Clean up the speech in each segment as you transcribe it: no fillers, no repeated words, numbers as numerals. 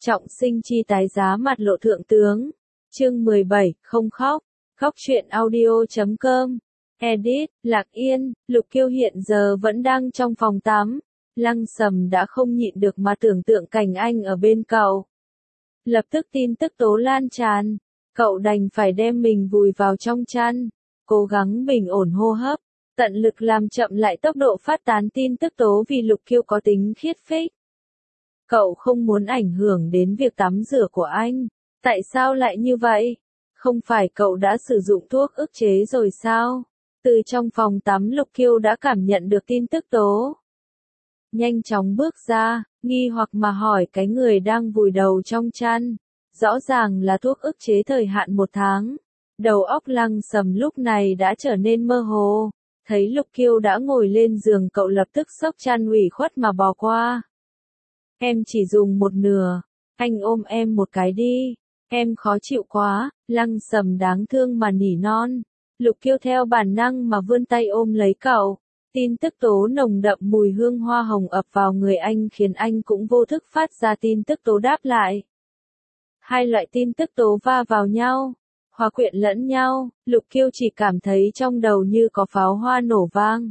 Trọng sinh chi tái giá mặt lộ thượng tướng. Chương 17, không khóc. Khóc truyện audio.com. Edit, Lạc Yên, Lục Kiêu hiện giờ vẫn đang trong phòng tắm. Lăng Sầm đã không nhịn được mà tưởng tượng cảnh anh ở bên cậu. Lập tức tin tức tố lan tràn. Cậu đành phải đem mình vùi vào trong chăn. Cố gắng bình ổn hô hấp. Tận lực làm chậm lại tốc độ phát tán tin tức tố vì Lục Kiêu có tính khiết phích. Cậu không muốn ảnh hưởng đến việc tắm rửa của anh. Tại sao lại như vậy? Không phải cậu đã sử dụng thuốc ức chế rồi sao? Từ trong phòng tắm Lục Kiêu đã cảm nhận được tin tức tố. Nhanh chóng bước ra, nghi hoặc mà hỏi cái người đang vùi đầu trong chăn. Rõ ràng là thuốc ức chế thời hạn 1 tháng. Đầu óc Lăng Sầm lúc này đã trở nên mơ hồ. Thấy Lục Kiêu đã ngồi lên giường cậu lập tức xốc chăn ủy khuất mà bò qua. Em chỉ dùng một nửa, anh ôm em một cái đi, em khó chịu quá, Lăng Sầm đáng thương mà nỉ non. Lục Kiêu theo bản năng mà vươn tay ôm lấy cậu. Tin tức tố nồng đậm mùi hương hoa hồng ập vào người anh khiến anh cũng vô thức phát ra tin tức tố đáp lại. Hai loại tin tức tố va vào nhau, hòa quyện lẫn nhau, Lục Kiêu chỉ cảm thấy trong đầu như có pháo hoa nổ vang.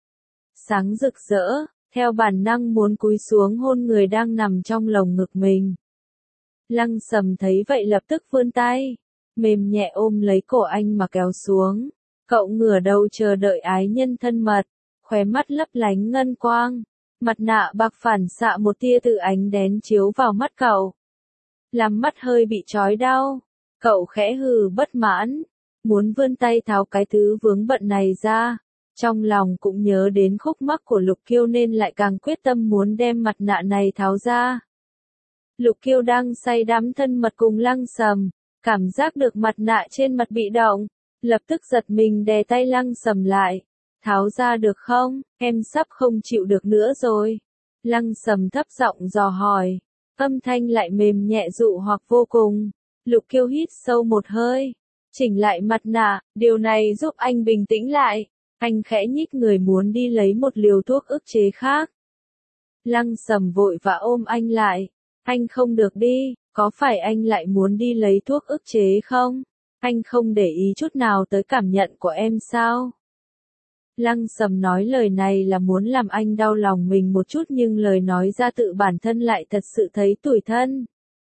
Sáng rực rỡ. Theo bản năng muốn cúi xuống hôn người đang nằm trong lồng ngực mình. Lăng Sầm thấy vậy lập tức vươn tay, mềm nhẹ ôm lấy cổ anh mà kéo xuống. Cậu ngửa đầu chờ đợi ái nhân thân mật, khóe mắt lấp lánh ngân quang. Mặt nạ bạc phản xạ một tia từ ánh đèn chiếu vào mắt cậu. Làm mắt hơi bị chói đau. Cậu khẽ hừ bất mãn, muốn vươn tay tháo cái thứ vướng bận này ra. Trong lòng cũng nhớ đến khúc mắc của Lục Kiêu nên lại càng quyết tâm muốn đem mặt nạ này tháo ra. Lục Kiêu đang say đắm thân mật cùng Lăng Sầm, cảm giác được mặt nạ trên mặt bị động, lập tức giật mình đè tay Lăng Sầm lại. Tháo ra được không, em sắp không chịu được nữa rồi. Lăng Sầm thấp giọng dò hỏi, âm thanh lại mềm nhẹ dụ hoặc vô cùng. Lục Kiêu hít sâu một hơi, chỉnh lại mặt nạ, điều này giúp anh bình tĩnh lại. Anh khẽ nhích người muốn đi lấy một liều thuốc ức chế khác. Lăng Sầm vội và ôm anh lại. Anh không được đi, có phải anh lại muốn đi lấy thuốc ức chế không? Anh không để ý chút nào tới cảm nhận của em sao? Lăng Sầm nói lời này là muốn làm anh đau lòng mình một chút nhưng lời nói ra tự bản thân lại thật sự thấy tủi thân.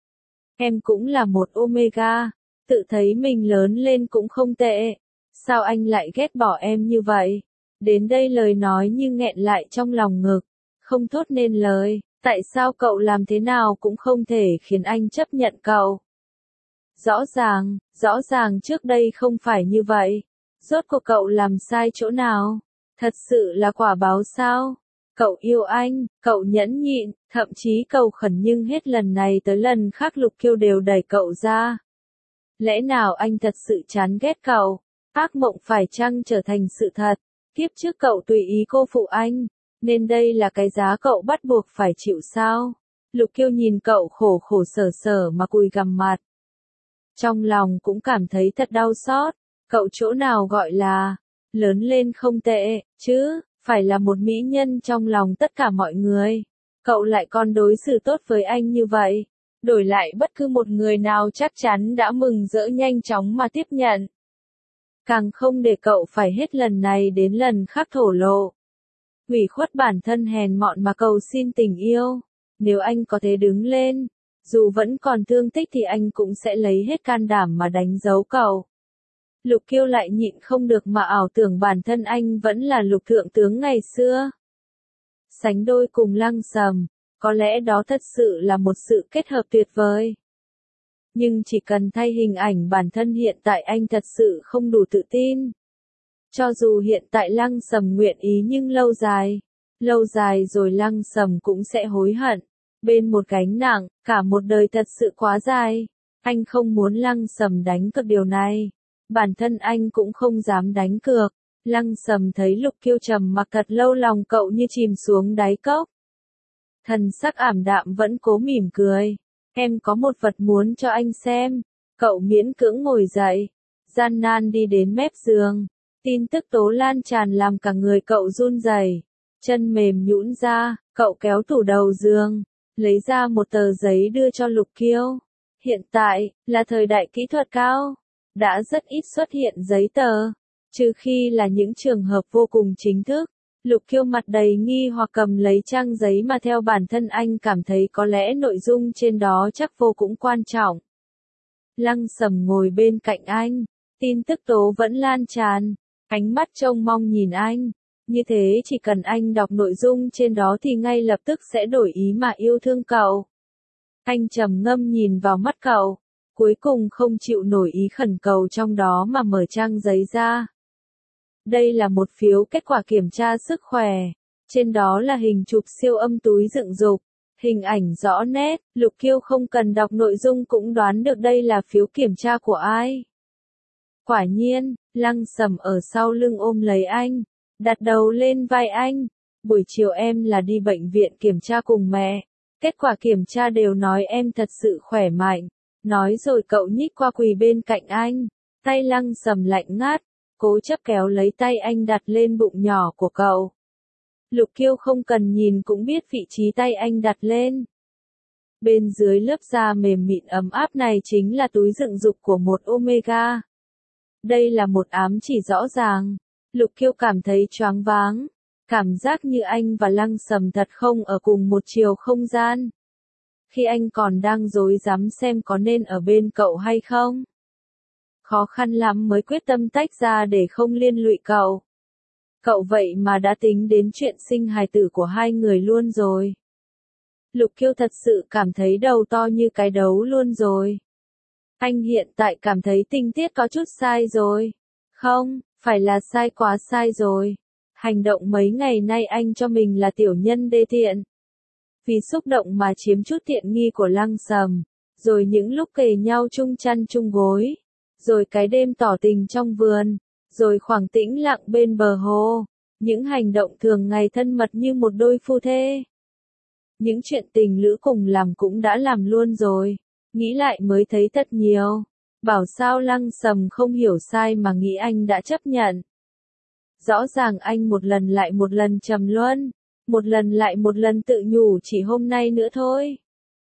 Em cũng là một Omega, tự thấy mình lớn lên cũng không tệ. Sao anh lại ghét bỏ em như vậy? Đến đây lời nói như nghẹn lại trong lòng ngực, không thốt nên lời. Tại sao cậu làm thế nào cũng không thể khiến anh chấp nhận cậu? Rõ ràng trước đây không phải như vậy. Rốt cuộc cậu làm sai chỗ nào? Thật sự là quả báo sao? Cậu yêu anh, cậu nhẫn nhịn, thậm chí cầu khẩn nhưng hết lần này tới lần khác Lục Kiêu đều đẩy cậu ra. Lẽ nào anh thật sự chán ghét cậu? Ác mộng phải chăng trở thành sự thật? Kiếp trước cậu tùy ý cô phụ anh, nên đây là cái giá cậu bắt buộc phải chịu sao? Lục Kiêu nhìn cậu khổ khổ sở sở mà cúi gằm mặt. Trong lòng cũng cảm thấy thật đau xót, cậu chỗ nào gọi là lớn lên không tệ, chứ, phải là một mỹ nhân trong lòng tất cả mọi người. Cậu lại còn đối xử tốt với anh như vậy. Đổi lại bất cứ một người nào chắc chắn đã mừng rỡ nhanh chóng mà tiếp nhận. Càng không để cậu phải hết lần này đến lần khác thổ lộ. Ủy khuất bản thân hèn mọn mà cầu xin tình yêu. Nếu anh có thể đứng lên, dù vẫn còn thương tích thì anh cũng sẽ lấy hết can đảm mà đánh dấu cậu. Lục Kiêu lại nhịn không được mà ảo tưởng bản thân anh vẫn là Lục thượng tướng ngày xưa. Sánh đôi cùng Lăng Sầm, có lẽ đó thật sự là một sự kết hợp tuyệt vời. Nhưng chỉ cần thay hình ảnh bản thân hiện tại anh thật sự không đủ tự tin. Cho dù hiện tại Lăng Sầm nguyện ý nhưng lâu dài rồi Lăng Sầm cũng sẽ hối hận. Bên một gánh nặng, cả một đời thật sự quá dài. Anh không muốn Lăng Sầm đánh cược điều này. Bản thân anh cũng không dám đánh cược. Lăng Sầm thấy Lục Kiêu trầm mặc thật lâu lòng cậu như chìm xuống đáy cốc. Thần sắc ảm đạm vẫn cố mỉm cười. Em có một vật muốn cho anh xem. Cậu miễn cưỡng ngồi dậy, gian nan đi đến mép giường. Tin tức tố lan tràn làm cả người cậu run rẩy, chân mềm nhũn ra, cậu kéo tủ đầu giường, lấy ra một tờ giấy đưa cho Lục Kiêu. Hiện tại, là thời đại kỹ thuật cao, đã rất ít xuất hiện giấy tờ, trừ khi là những trường hợp vô cùng chính thức. Lục Kiêu mặt đầy nghi hoặc cầm lấy trang giấy mà theo bản thân anh cảm thấy có lẽ nội dung trên đó chắc vô cùng quan trọng. Lăng Sầm ngồi bên cạnh anh, tin tức tố vẫn lan tràn, ánh mắt trông mong nhìn anh. Như thế chỉ cần anh đọc nội dung trên đó thì ngay lập tức sẽ đổi ý mà yêu thương cậu. Anh trầm ngâm nhìn vào mắt cậu, cuối cùng không chịu nổi ý khẩn cầu trong đó mà mở trang giấy ra. Đây là một phiếu kết quả kiểm tra sức khỏe, trên đó là hình chụp siêu âm túi dựng dục, hình ảnh rõ nét, Lục Kiêu không cần đọc nội dung cũng đoán được đây là phiếu kiểm tra của ai. Quả nhiên, Lăng Sầm ở sau lưng ôm lấy anh, đặt đầu lên vai anh. Buổi chiều em là đi bệnh viện kiểm tra cùng mẹ, kết quả kiểm tra đều nói em thật sự khỏe mạnh. Nói rồi cậu nhích qua quỳ bên cạnh anh, tay Lăng Sầm lạnh ngắt, cố chấp kéo lấy tay anh đặt lên bụng nhỏ của cậu. Lục Kiêu không cần nhìn cũng biết vị trí tay anh đặt lên. Bên dưới lớp da mềm mịn ấm áp này chính là túi dựng dục của một Omega. Đây là một ám chỉ rõ ràng. Lục Kiêu cảm thấy choáng váng, cảm giác như anh và Lăng Sầm thật không ở cùng một chiều không gian. Khi anh còn đang rối rắm xem có nên ở bên cậu hay không. Khó khăn lắm mới quyết tâm tách ra để không liên lụy cậu. Cậu vậy mà đã tính đến chuyện sinh hài tử của hai người luôn rồi. Lục Kiêu thật sự cảm thấy đầu to như cái đấu luôn rồi. Anh hiện tại cảm thấy tình tiết có chút sai rồi. Không, phải là sai quá sai rồi. Hành động mấy ngày nay anh cho mình là tiểu nhân đê tiện. Vì xúc động mà chiếm chút tiện nghi của Lăng Sầm. Rồi những lúc kề nhau chung chăn chung gối. Rồi cái đêm tỏ tình trong vườn. Rồi khoảng tĩnh lặng bên bờ hồ. Những hành động thường ngày thân mật như một đôi phu thê. Những chuyện tình lữ cùng làm cũng đã làm luôn rồi. Nghĩ lại mới thấy thật nhiều. Bảo sao Lăng Sầm không hiểu sai mà nghĩ anh đã chấp nhận. Rõ ràng anh một lần lại một lần trầm luân. Một lần lại một lần tự nhủ chỉ hôm nay nữa thôi.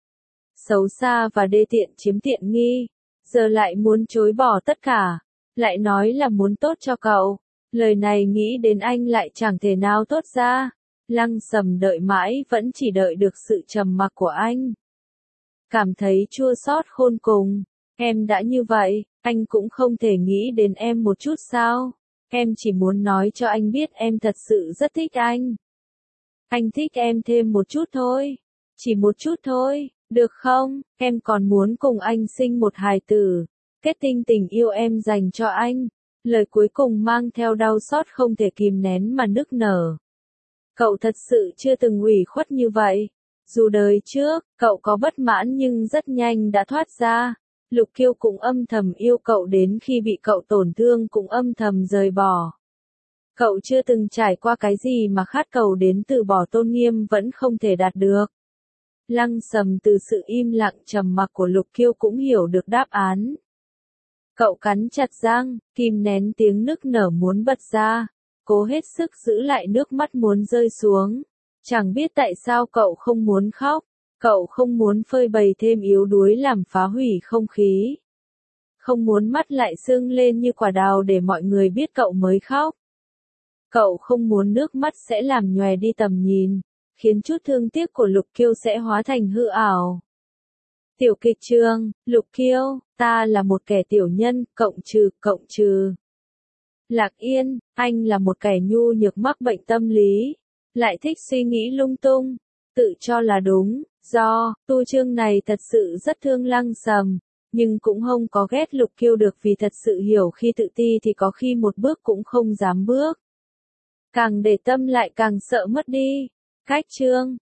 Xấu xa và đê tiện chiếm tiện nghi. Giờ lại muốn chối bỏ tất cả. Lại nói là muốn tốt cho cậu. Lời này nghĩ đến anh lại chẳng thể nào tốt ra. Lăng Sầm đợi mãi vẫn chỉ đợi được sự trầm mặc của anh. Cảm thấy chua xót khôn cùng. Em đã như vậy, anh cũng không thể nghĩ đến em một chút sao? Em chỉ muốn nói cho anh biết em thật sự rất thích anh. Anh thích em thêm một chút thôi. Chỉ một chút thôi, được không? Em còn muốn cùng anh sinh một hài tử. Kết tinh tình yêu em dành cho anh. Lời cuối cùng mang theo đau xót không thể kìm nén mà nức nở. Cậu thật sự chưa từng ủy khuất như vậy. Dù đời trước, cậu có bất mãn nhưng rất nhanh đã thoát ra. Lục Kiêu cũng âm thầm yêu cậu đến khi bị cậu tổn thương cũng âm thầm rời bỏ. Cậu chưa từng trải qua cái gì mà khát cầu đến từ bỏ tôn nghiêm vẫn không thể đạt được. Lăng Sầm từ sự im lặng trầm mặc của Lục Kiêu cũng hiểu được đáp án. Cậu cắn chặt răng, kìm nén tiếng nức nở muốn bật ra, cố hết sức giữ lại nước mắt muốn rơi xuống. Chẳng biết tại sao cậu không muốn khóc, cậu không muốn phơi bày thêm yếu đuối làm phá hủy không khí. Không muốn mắt lại sưng lên như quả đào để mọi người biết cậu mới khóc. Cậu không muốn nước mắt sẽ làm nhòe đi tầm nhìn, khiến chút thương tiếc của Lục Kiêu sẽ hóa thành hư ảo. Tiểu kịch trường, Lục Kiêu, ta là một kẻ tiểu nhân, cộng trừ. Lạc Yên, anh là một kẻ nhu nhược mắc bệnh tâm lý, lại thích suy nghĩ lung tung, tự cho là đúng, tu chương này thật sự rất thương Lăng Sầm, nhưng cũng không có ghét Lục Kiêu được vì thật sự hiểu khi tự ti thì có khi một bước cũng không dám bước. Càng để tâm lại càng sợ mất đi. Cách chương